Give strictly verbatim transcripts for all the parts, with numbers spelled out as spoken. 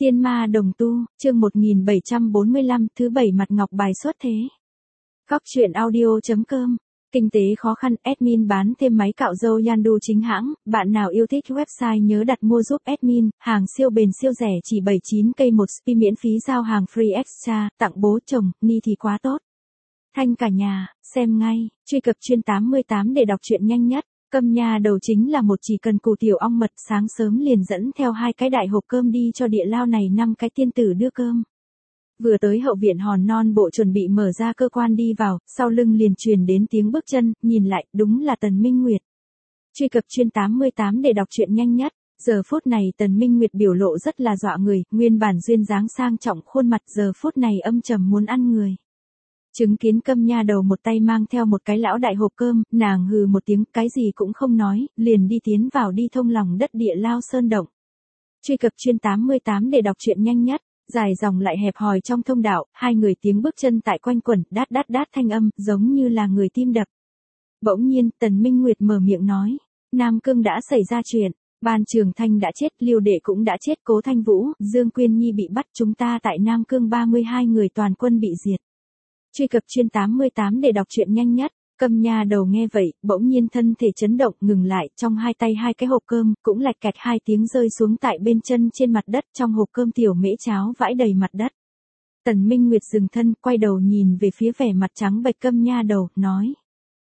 Tiên ma đồng tu, chương một nghìn bảy trăm bốn mươi lăm, thứ bảy mặt ngọc bài xuất thế. Góc truyện audio.com, kinh tế khó khăn, admin bán thêm máy cạo râu Yandu chính hãng, bạn nào yêu thích website nhớ đặt mua giúp admin, hàng siêu bền siêu rẻ chỉ bảy mươi chín k một spi miễn phí giao hàng free extra, tặng bố chồng, ni thì quá tốt. Thanh cả nhà, xem ngay, truy cập chuyên tám mươi tám để đọc truyện nhanh nhất. Câm nha đầu chính là một chỉ cần củ tiểu ong mật, sáng sớm liền dẫn theo hai cái đại hộp cơm đi cho địa lao này năm cái tiên tử đưa cơm. Vừa tới hậu viện hòn non bộ chuẩn bị mở ra cơ quan đi vào, sau lưng liền truyền đến tiếng bước chân, nhìn lại, đúng là Tần Minh Nguyệt. Truy cập chuyên tám mươi tám để đọc truyện nhanh nhất. Giờ phút này Tần Minh Nguyệt biểu lộ rất là dọa người, nguyên bản duyên dáng sang trọng khuôn mặt giờ phút này âm trầm muốn ăn người. Chứng kiến Câm nha đầu một tay mang theo một cái lão đại hộp cơm, nàng hừ một tiếng, cái gì cũng không nói, liền đi tiến vào đi thông lòng đất địa lao sơn động. Truy cập chuyên tám mươi tám để đọc truyện nhanh nhất. Dài dòng lại hẹp hòi trong thông đạo, hai người tiếng bước chân tại quanh quẩn, đát đát đát thanh âm, giống như là người tim đập. Bỗng nhiên, Tần Minh Nguyệt mở miệng nói, Nam Cương đã xảy ra chuyện, Ban Trường Thanh đã chết, Liêu Đệ cũng đã chết, Cố Thanh Vũ, Dương Quyên Nhi bị bắt, chúng ta tại Nam Cương ba mươi hai người toàn quân bị diệt. Truy cập chuyên tám mươi tám để đọc truyện nhanh nhất. Câm nha đầu nghe vậy, bỗng nhiên thân thể chấn động, ngừng lại, trong hai tay hai cái hộp cơm, cũng lạch cạch hai tiếng rơi xuống tại bên chân trên mặt đất, trong hộp cơm tiểu mễ cháo vãi đầy mặt đất. Tần Minh Nguyệt dừng thân, quay đầu nhìn về phía vẻ mặt trắng bệch Câm nha đầu, nói.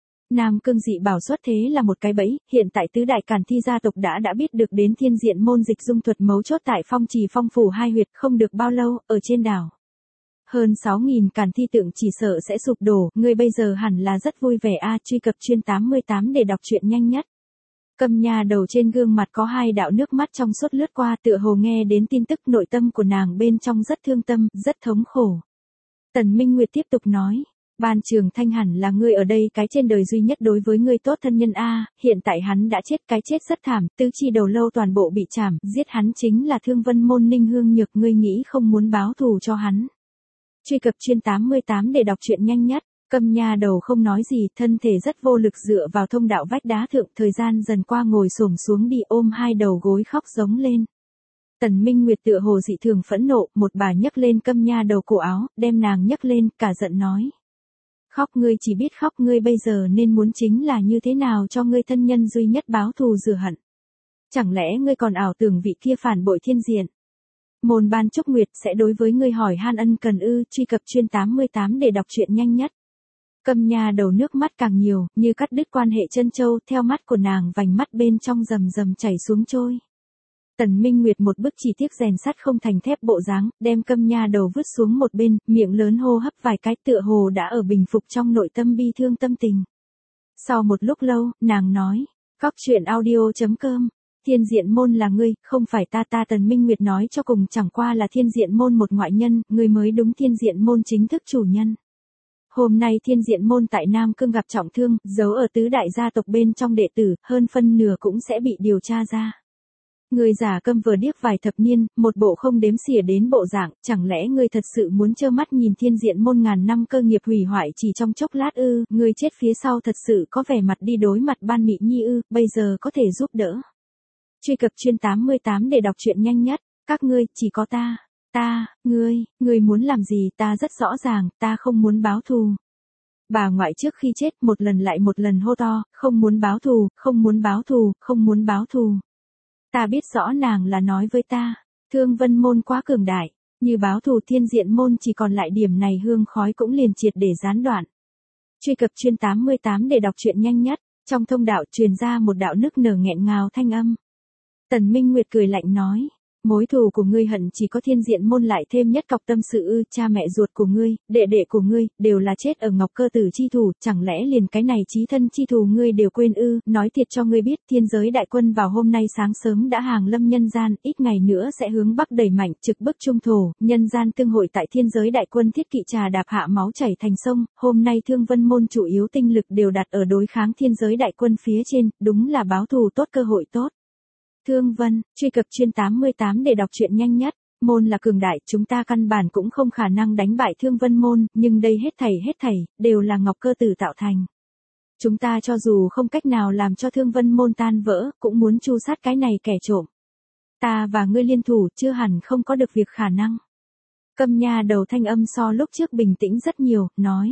Nam Cương dị bảo xuất thế là một cái bẫy, hiện tại tứ đại càn thi gia tộc đã đã biết được đến thiên diện môn dịch dung thuật mấu chốt tại phong trì phong phủ hai huyệt, không được bao lâu, ở trên đảo. Hơn sáu nghìn càn thi tượng chỉ sợ sẽ sụp đổ, ngươi bây giờ hẳn là rất vui vẻ a. Truy cập chuyên tám mươi tám để đọc truyện nhanh nhất. Câm nha đầu trên gương mặt có hai đạo nước mắt trong suốt lướt qua, tựa hồ nghe đến tin tức, nội tâm của nàng bên trong rất thương tâm, rất thống khổ. Tần Minh Nguyệt tiếp tục nói, Ban Trường Thanh hẳn là ngươi ở đây cái trên đời duy nhất đối với ngươi tốt thân nhân a, hiện tại hắn đã chết, cái chết rất thảm, tứ chi đầu lâu toàn bộ bị chảm, giết hắn chính là Thương Vân môn Ninh Hương Nhược, ngươi nghĩ không muốn báo thù cho hắn. Truy cập chuyên tám mươi tám để đọc truyện nhanh nhất. Câm nha đầu không nói gì, thân thể rất vô lực dựa vào thông đạo vách đá thượng, thời gian dần qua ngồi xổm xuống đi, ôm hai đầu gối khóc giống lên. Tần Minh Nguyệt tựa hồ dị thường phẫn nộ, một bà nhấc lên Câm nha đầu cổ áo, đem nàng nhấc lên, cả giận nói. Khóc, ngươi chỉ biết khóc, ngươi bây giờ nên muốn chính là như thế nào cho ngươi thân nhân duy nhất báo thù rửa hận. Chẳng lẽ ngươi còn ảo tưởng vị kia phản bội thiên diện? Môn Ban Trúc Nguyệt sẽ đối với ngươi hỏi han ân cần ư. Truy cập chuyên tám mươi tám để đọc truyện nhanh nhất. Câm nha đầu nước mắt càng nhiều, như cắt đứt quan hệ chân châu, theo mắt của nàng vành mắt bên trong rầm rầm chảy xuống trôi. Tần Minh Nguyệt một bức chỉ tiếc rèn sắt không thành thép bộ dáng, đem Câm nha đầu vứt xuống một bên, miệng lớn hô hấp vài cái, tựa hồ đã ở bình phục trong nội tâm bi thương tâm tình. Sau một lúc lâu, nàng nói, góc truyện audio.com. Thiên diện môn là ngươi, không phải ta. Ta Tần Minh Nguyệt nói cho cùng chẳng qua là thiên diện môn một ngoại nhân, ngươi mới đúng thiên diện môn chính thức chủ nhân. Hôm nay thiên diện môn tại Nam Cương gặp trọng thương, giấu ở tứ đại gia tộc bên trong đệ tử, hơn phân nửa cũng sẽ bị điều tra ra. Ngươi giả câm vờ điếc vài thập niên, một bộ không đếm xỉa đến bộ dạng, chẳng lẽ ngươi thật sự muốn trơ mắt nhìn thiên diện môn ngàn năm cơ nghiệp hủy hoại chỉ trong chốc lát ư? Ngươi chết phía sau thật sự có vẻ mặt đi đối mặt Ban Mị Nhi ư? Bây giờ có thể giúp đỡ. Truy cập chuyên tám mươi tám để đọc truyện nhanh nhất. Các ngươi, chỉ có ta. Ta, ngươi, ngươi muốn làm gì? Ta rất rõ ràng, ta không muốn báo thù. Bà ngoại trước khi chết một lần lại một lần hô to, không muốn báo thù, không muốn báo thù, không muốn báo thù. Ta biết rõ nàng là nói với ta, Thương Vân môn quá cường đại, như báo thù thiên diện môn chỉ còn lại điểm này hương khói cũng liền triệt để gián đoạn. Truy cập chuyên tám mươi tám để đọc truyện nhanh nhất. Trong thông đạo truyền ra một đạo nức nở nghẹn ngào thanh âm. Tần Minh Nguyệt cười lạnh nói, mối thù của ngươi hận chỉ có thiên diện môn lại thêm nhất cọc tâm sự ư? Cha mẹ ruột của ngươi, đệ đệ của ngươi, đều là chết ở Ngọc Cơ Tử chi thủ, chẳng lẽ liền cái này chí thân chi thù ngươi đều quên ư? Nói thiệt cho ngươi biết, thiên giới đại quân vào hôm nay sáng sớm đã hàng lâm nhân gian, ít ngày nữa sẽ hướng bắc đẩy mạnh, trực bức trung thổ, nhân gian tương hội tại thiên giới đại quân thiết kỵ trà đạp hạ máu chảy thành sông, hôm nay Thương Vân môn chủ yếu tinh lực đều đặt ở đối kháng thiên giới đại quân phía trên, đúng là báo thù tốt, cơ hội tốt. Thương Vân, truy cập chuyên tám mươi tám để đọc truyện nhanh nhất. Môn là cường đại, chúng ta căn bản cũng không khả năng đánh bại Thương Vân môn, nhưng đây hết thảy hết thảy, đều là Ngọc Cơ Tử tạo thành. Chúng ta cho dù không cách nào làm cho Thương Vân môn tan vỡ, cũng muốn tru sát cái này kẻ trộm. Ta và ngươi liên thủ chưa hẳn không có được việc khả năng. Câm nha đầu thanh âm so lúc trước bình tĩnh rất nhiều, nói.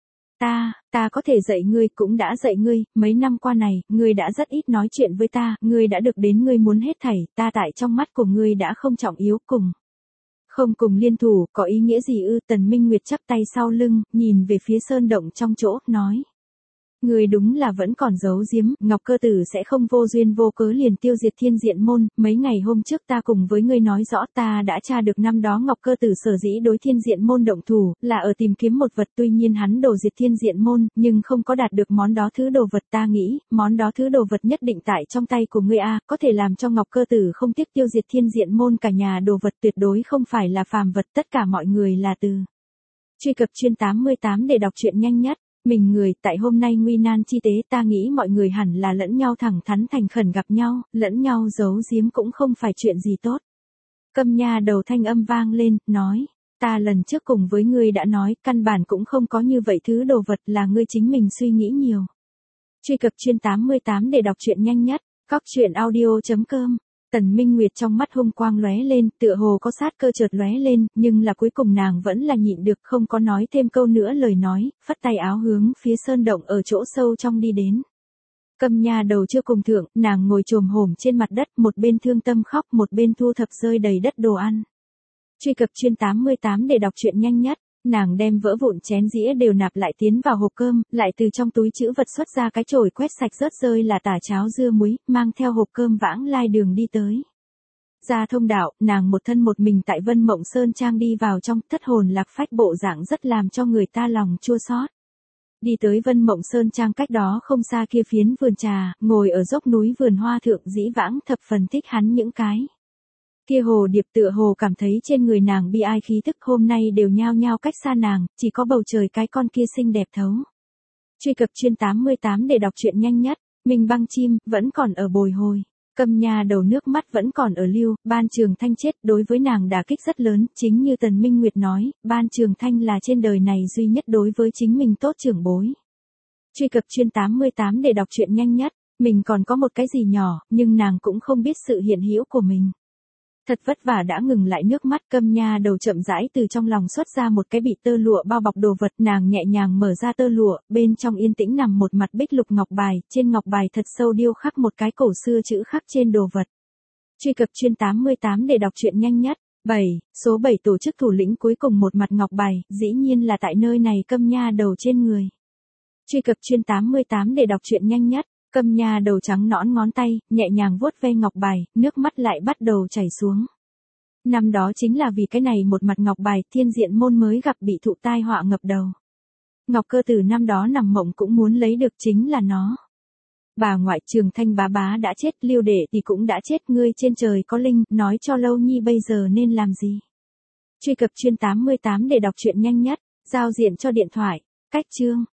Ta, ta có thể dạy ngươi cũng đã dạy ngươi, mấy năm qua này, ngươi đã rất ít nói chuyện với ta, ngươi đã được đến ngươi muốn hết thảy, ta tại trong mắt của ngươi đã không trọng yếu cùng. Không cùng liên thủ, có ý nghĩa gì ư? Tần Minh Nguyệt chắp tay sau lưng, nhìn về phía sơn động trong chỗ, nói. Ngươi đúng là vẫn còn giấu giếm, Ngọc Cơ Tử sẽ không vô duyên vô cớ liền tiêu diệt Thiên Diện Môn, mấy ngày hôm trước ta cùng với ngươi nói rõ ta đã tra được năm đó Ngọc Cơ Tử sở dĩ đối Thiên Diện Môn động thủ, là ở tìm kiếm một vật, tuy nhiên hắn đổ diệt Thiên Diện Môn, nhưng không có đạt được món đó thứ đồ vật, ta nghĩ, món đó thứ đồ vật nhất định tại trong tay của ngươi a, có thể làm cho Ngọc Cơ Tử không tiếc tiêu diệt Thiên Diện Môn cả nhà đồ vật tuyệt đối không phải là phàm vật, tất cả mọi người là từ. Truy cập chuyên tám mươi tám để đọc truyện nhanh nhất. Mình người, tại hôm nay nguy nan chi tế ta nghĩ mọi người hẳn là lẫn nhau thẳng thắn thành khẩn gặp nhau, lẫn nhau giấu giếm cũng không phải chuyện gì tốt. Câm nha đầu thanh âm vang lên, nói, ta lần trước cùng với ngươi đã nói, căn bản cũng không có như vậy thứ đồ vật là ngươi chính mình suy nghĩ nhiều. Truy cập chuyên tám mươi tám để đọc truyện nhanh nhất, cóc truyện audio chấm com. Tần Minh Nguyệt trong mắt hung quang lóe lên, tựa hồ có sát cơ chợt lóe lên, nhưng là cuối cùng nàng vẫn là nhịn được không có nói thêm câu nữa lời nói, phất tay áo hướng phía sơn động ở chỗ sâu trong đi đến. Câm nha đầu chưa cùng thượng, nàng ngồi chồm hổm trên mặt đất, một bên thương tâm khóc, một bên thu thập rơi đầy đất đồ ăn. Truy cập chuyên tám mươi tám để đọc truyện nhanh nhất. Nàng đem vỡ vụn chén dĩa đều nạp lại tiến vào hộp cơm, lại từ trong túi trữ vật xuất ra cái chổi quét sạch rớt rơi là tả cháo dưa muối, mang theo hộp cơm vãng lai đường đi tới. Ra thông đạo, nàng một thân một mình tại Vân Mộng Sơn Trang đi vào trong, thất hồn lạc phách bộ dạng rất làm cho người ta lòng chua xót. Đi tới Vân Mộng Sơn Trang cách đó không xa kia phiến vườn trà, ngồi ở dốc núi vườn hoa thượng dĩ vãng thập phần thích hắn những cái. Kia hồ điệp tựa hồ cảm thấy trên người nàng bi ai khí tức hôm nay đều nhao nhao cách xa nàng, chỉ có bầu trời cái con kia xinh đẹp thấu. Truy cập chuyên tám mươi tám để đọc truyện nhanh nhất, Minh Băng Chim, vẫn còn ở bồi hồi. Câm nha đầu nước mắt vẫn còn ở lưu, Ban Trường Thanh chết đối với nàng đả kích rất lớn, chính như Tần Minh Nguyệt nói, Ban Trường Thanh là trên đời này duy nhất đối với chính mình tốt trưởng bối. Truy cập chuyên tám mươi tám để đọc truyện nhanh nhất, mình còn có một cái gì nhỏ, nhưng nàng cũng không biết sự hiện hữu của mình. Thật vất vả đã ngừng lại nước mắt, câm nha đầu chậm rãi từ trong lòng xuất ra một cái bị tơ lụa bao bọc đồ vật, nàng nhẹ nhàng mở ra tơ lụa, bên trong yên tĩnh nằm một mặt bích lục ngọc bài, trên ngọc bài thật sâu điêu khắc một cái cổ xưa chữ khắc trên đồ vật. Truy cập chuyên tám mươi tám để đọc truyện nhanh nhất. bảy. Số bảy tổ chức thủ lĩnh cuối cùng một mặt ngọc bài, dĩ nhiên là tại nơi này câm nha đầu trên người. Truy cập chuyên tám mươi tám để đọc truyện nhanh nhất. Câm nha đầu trắng nõn ngón tay, nhẹ nhàng vuốt ve ngọc bài, nước mắt lại bắt đầu chảy xuống. Năm đó chính là vì cái này một mặt ngọc bài, Thiên Diện Môn mới gặp bị thụ tai họa ngập đầu. Ngọc Cơ Tử năm đó nằm mộng cũng muốn lấy được chính là nó. Bà ngoại Trường Thanh bá bá đã chết, Lưu Đệ thì cũng đã chết, ngươi trên trời có linh, nói cho Lâu Nhi bây giờ nên làm gì. Truy cập chuyên tám mươi tám để đọc truyện nhanh nhất, giao diện cho điện thoại, cách chương.